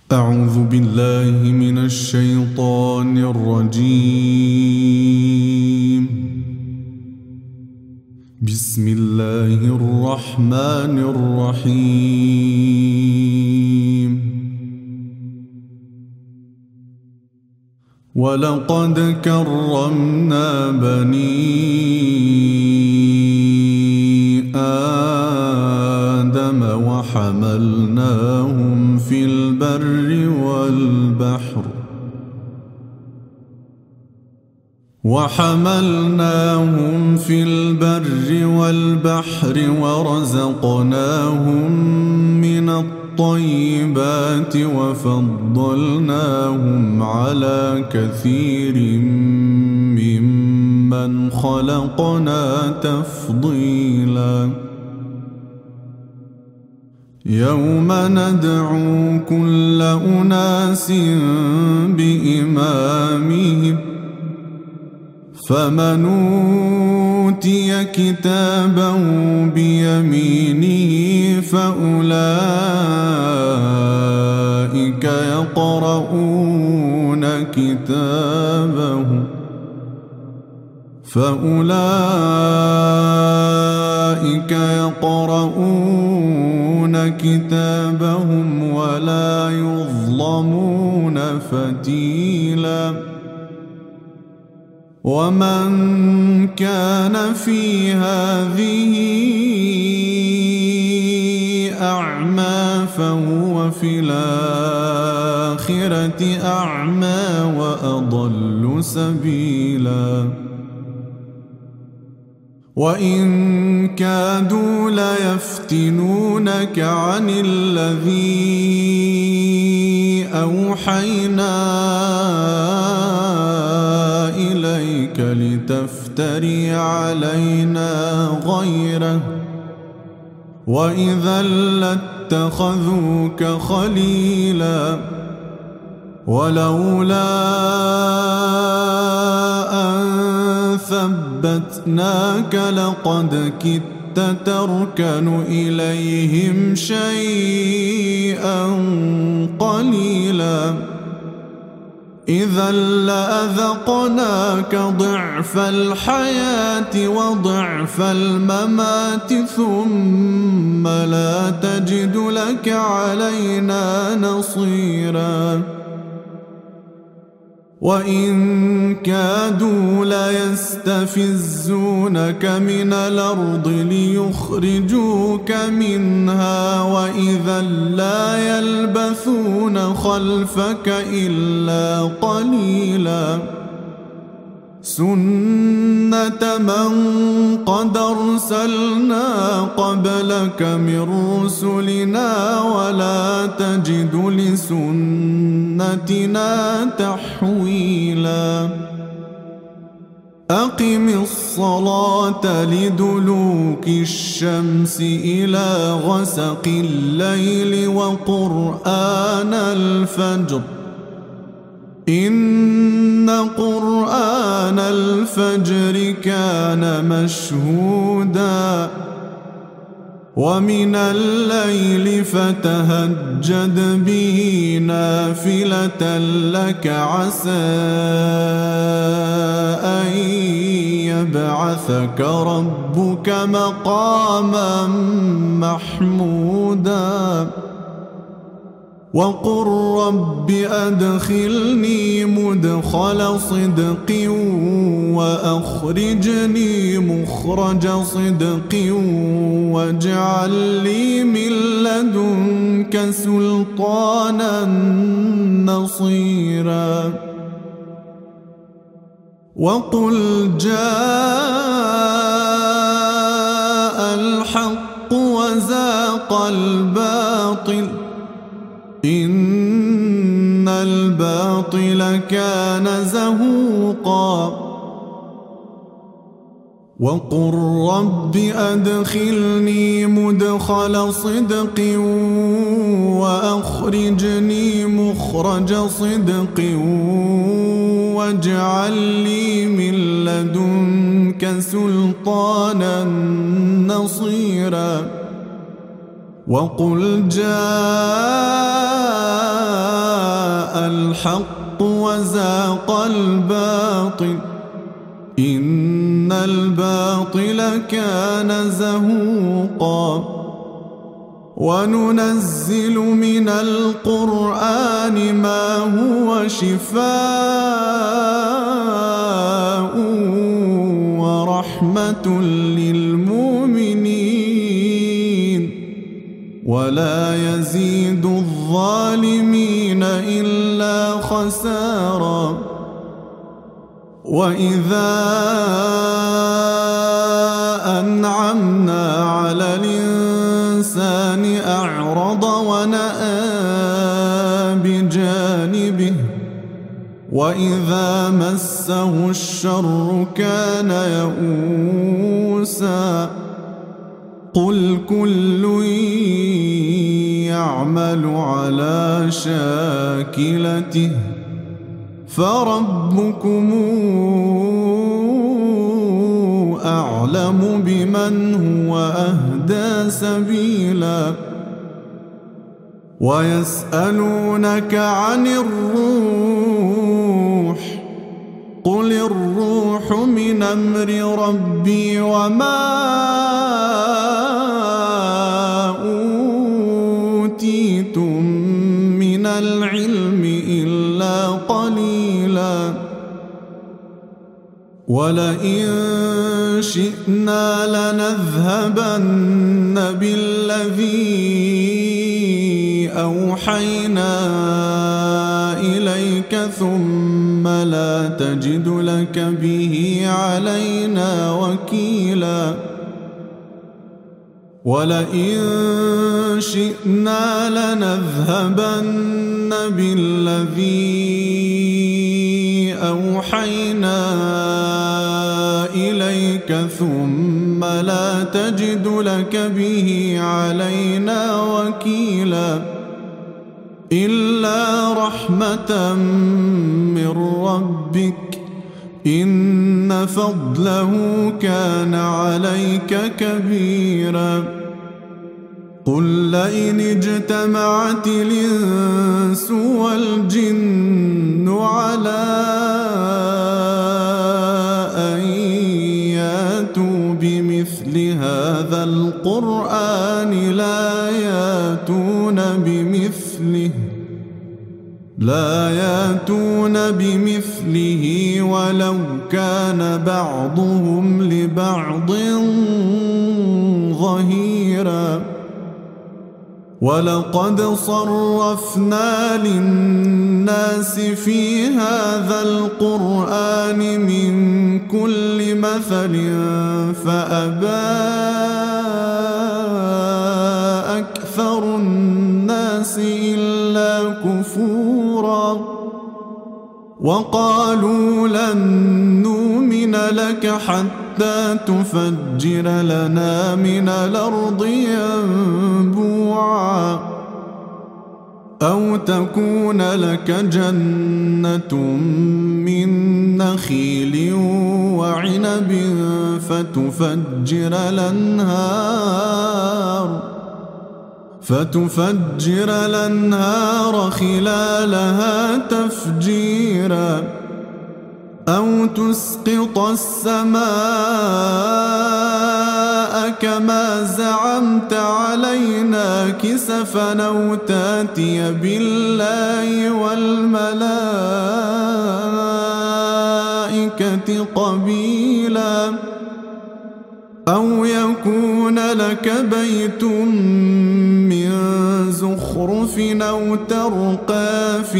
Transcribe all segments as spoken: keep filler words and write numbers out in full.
أعوذ بالله من الشيطان الرجيم. بسم الله الرحمن الرحيم. ولقد كرمنا بني آدم وحملناهم في البر والبحر وحملناهم في البر والبحر ورزقناهم من الطيبات وفضلناهم على كثير ممن خلقنا تفضيلا. يوم ندعو كل أناس بإمامهم فمن أوتي كتابه بيمينه فأولئك يقرؤون كتابهم فأولئك يقرؤون كتابهم ولا يظلمون فتيلا. ومن كان في هذه أعمى فهو في الآخرة أعمى وأضل سبيلا. وإن كادوا ليفتنونك عن الذي أوحينا إليك لتفتري علينا غيره وإذا لاتخذوك خليلا. ولولا أن ثبتناك لقد كدت تركن إليهم شيئا قليلا. إذا لأذقناك ضعف الحياة وضعف الممات ثم لا تجد لك علينا نصيرا. وإن كادوا ليستفزونك من الأرض ليخرجوك منها وإذا لا يلبثون خلفك إلا قليلا. سنة من قد أرسلنا قبلك من رسلنا ولا تجد لسنتنا تحويلا. أقم الصلاة لدلوك الشمس إلى غسق الليل وقرآن الفجر إن قرآن الفجر كان مشهودا. ومن الليل فتهجد به نافلة لك عسى أن يبعثك ربك مقاما محمودا. وقل رب أدخلني مدخل صدق وأخرجني مخرج صدق واجعل لي من لدنك سلطانا نصيرا. وقل جاء الحق وزاق الباطل إن الباطل كان زهوقا. وقل رب أدخلني مدخل صدق وأخرجني مخرج صدق واجعل لي من لدنك سلطانا نصيرا. وقل جاء الحق وزاق الباطل إن الباطل كان زهوقا وننزل من القرآن ما هو شفاء ورحمة للمؤمنين ولا يزيد الظالمين إلا خسارا وإذا أنعمنا على الإنسان أعرض ونأى بجانبه وإذا مسه الشر كان يئوسا قل كل يعمل على شاكلته فربكم أعلم بمن هو أهدى سبيلا ويسألونك عن الروح قل الروح من أمر ربي وما أوتيتم من العلم إلا قليلا ولئن شئنا لنذهبن بالذي أوحينا إليك ثم لا تجد لك به علينا وكيلا ولئن شئنا لنذهبن بالذي أوحينا إليك ثم لا تجد لك به علينا وكيلا إلا رحمة من ربك إن فضله كان عليك كبيرا قل لئن اجتمعت الإنس والجن على أن ياتوا بمثل هذا القرآن لا ياتون بمثله لا ياتون بمثله ولو كان بعضهم لبعض ظهيرا ولقد صرفنا للناس في هذا القرآن من كل مثل فأبى أكثر الناس إلا كفورا وقالوا لن نؤمن لك حتى تفجر لنا من الأرض ينبوعا أو تكون لك جنة من نخيل وعنب فتفجر الأنهار فتفجر الأنهار خلالها تفجيرا أو تسقط السماء كما زعمت علينا كسفا أو تاتي بالله والملائكة قبيلا أو يكون لك بيت من زخرف أو ترقى في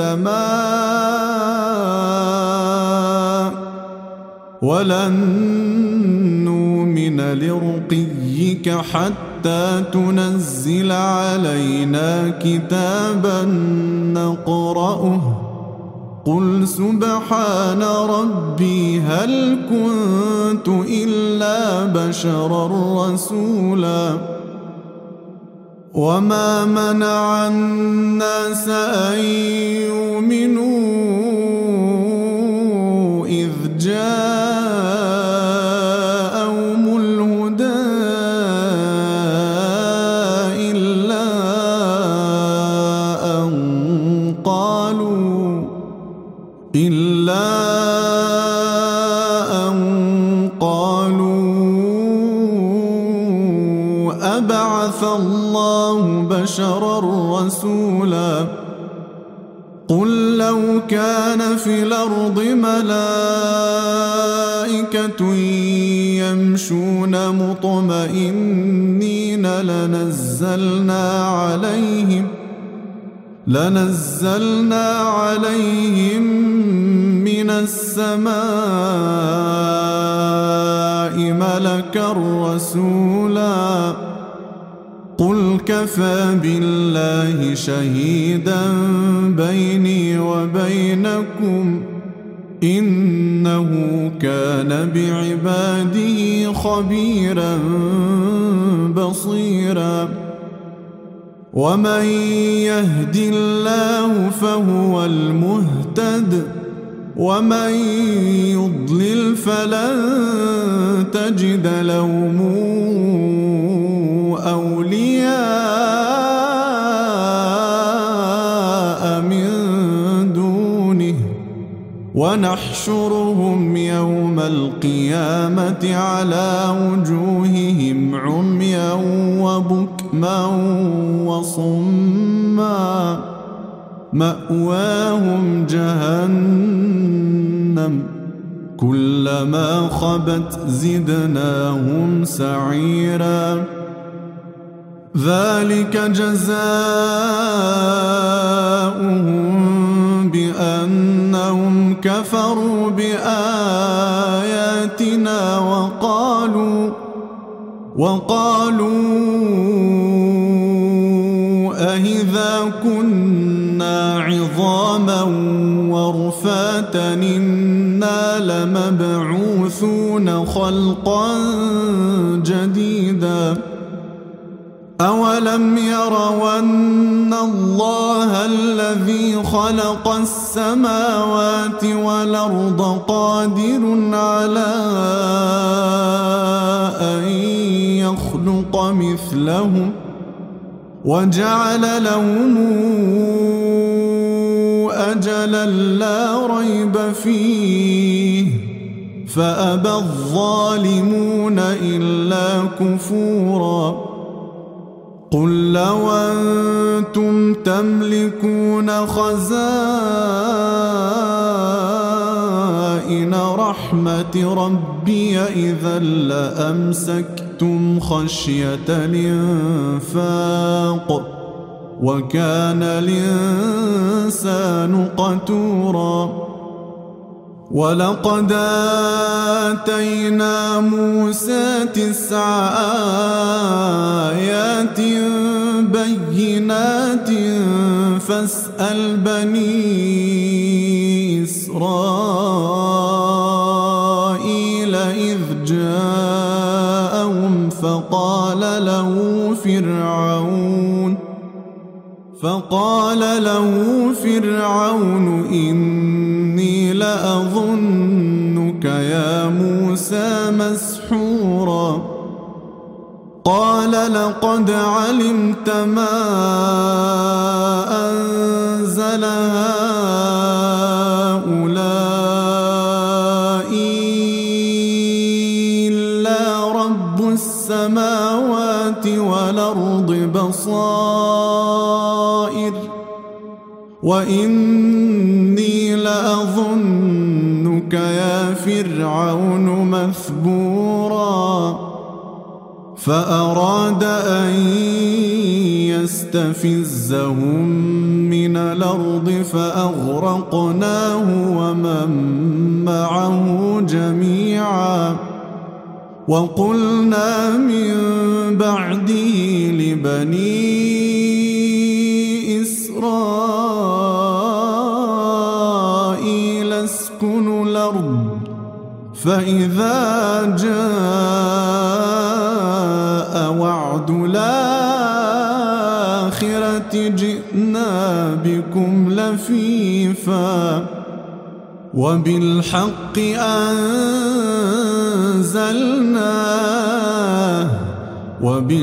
السماء ولن نؤمن لرقيك حتى تنزل علينا كتابا نقرأه قل سبحان ربي هل كنت إلا بشرا رسولا وما منع الناس أن يؤمنوا إذ جاءهم الهدى إلا أن قالوا إلا أن قالوا أبعث الله بشرا رسولا قل لو كان في الأرض ملائكة يمشون مطمئنين لنزلنا عليهم لنزلنا عليهم من السماء ملكا رسولا قل كفى بالله شهيدا بيني وبينكم إنه كان بعباده خبيرا بصيرا ومن يهد الله فهو المهتد ومن يضلل فلن تجد لهم أولياء من دونه ونحشرهم يوم القيامة على وجوههم عميا وبكما وصما مأواهم جهنم كلما خبت زدناهم سعيرا ذلك جزاؤهم بأنهم كفروا بآياتنا وقالوا وقالوا أإذا كنا عظاما ورفاتا إنا لمبعوثون خلقا جديدا أولم يروا أن الله الذي خلق السماوات والأرض قادر على أن يخلق مثلهم وجعل لهم أجلا لا ريب فيه فأبى الظالمون إلا كفورا قل لو أنتم تملكون خزائن رحمة ربي إذا لأمسكتم خشية الإنفاق وكان الإنسان قتورا ولقد آتينا موسى تسع آيات بينات فاسأل بني إسرائيل إذ جاءهم فقال له فرعون فقال له فرعون إني لأظنك يا موسى مسحورا قال لقد علمت ما أنزل هؤلاء إلا رب السماوات والأرض بصائر وإني لأظنك يا فرعون مثبورا فأراد أن يستفزهم من الأرض فأغرقناه ومن معه جميعا وقلنا من بعده لبني إسرائيل اسكنوا الأرض فإذا جاء وعد الآخرة جئنا بكم لفيفا وبالحق أنزلناه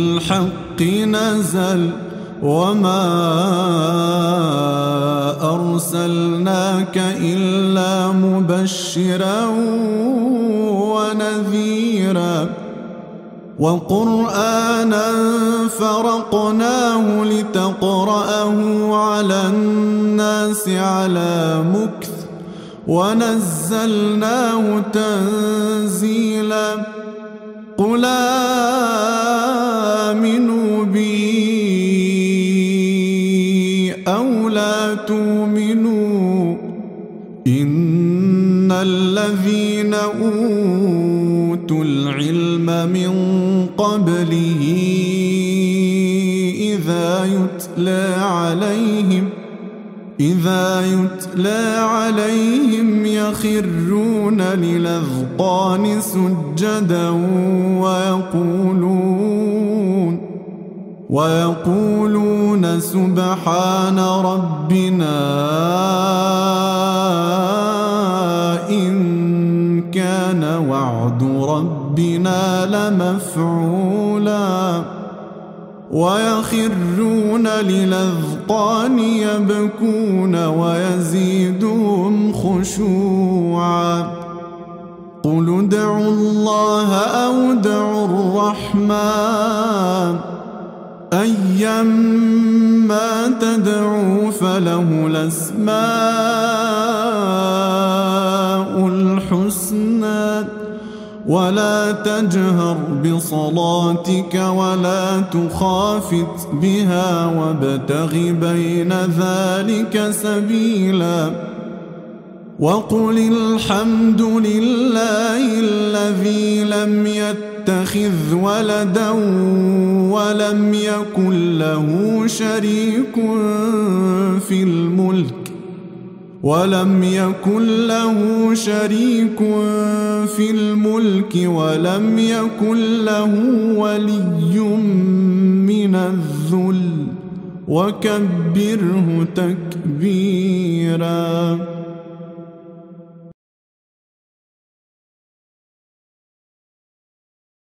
وبالحق نزل وما أرسلناه أرسلناك إلا مبشرا ونذيرا وقرآنا فرقناه لتقرأه على الناس على مكث ونزلناه تنزيلا قل آمنوا بي أو لا تؤمنوا إن الذين أوتوا العلم من قبله إذا يتلى عليهم إذا يتلى عليهم يخرون للأذقان سجدا ويقولون ويقولون سبحان ربنا إن كان وعد ربنا لمفعولا ويخرون للأذقان يبكون ويزيدهم خشوعا قل ادعوا الله أو ادعوا الرحمن أيما تدعوا فله الأسماء الحسنى ولا تجهر بصلاتك ولا تخافت بها وابتغ بين ذلك سبيلا وقل الحمد لله الذي لم يتخذ ولدا ولم يكن له شريك في الملك ولم يكن له شريك في الملك ولم يكن له ولي من الذل وكبره تكبيرا.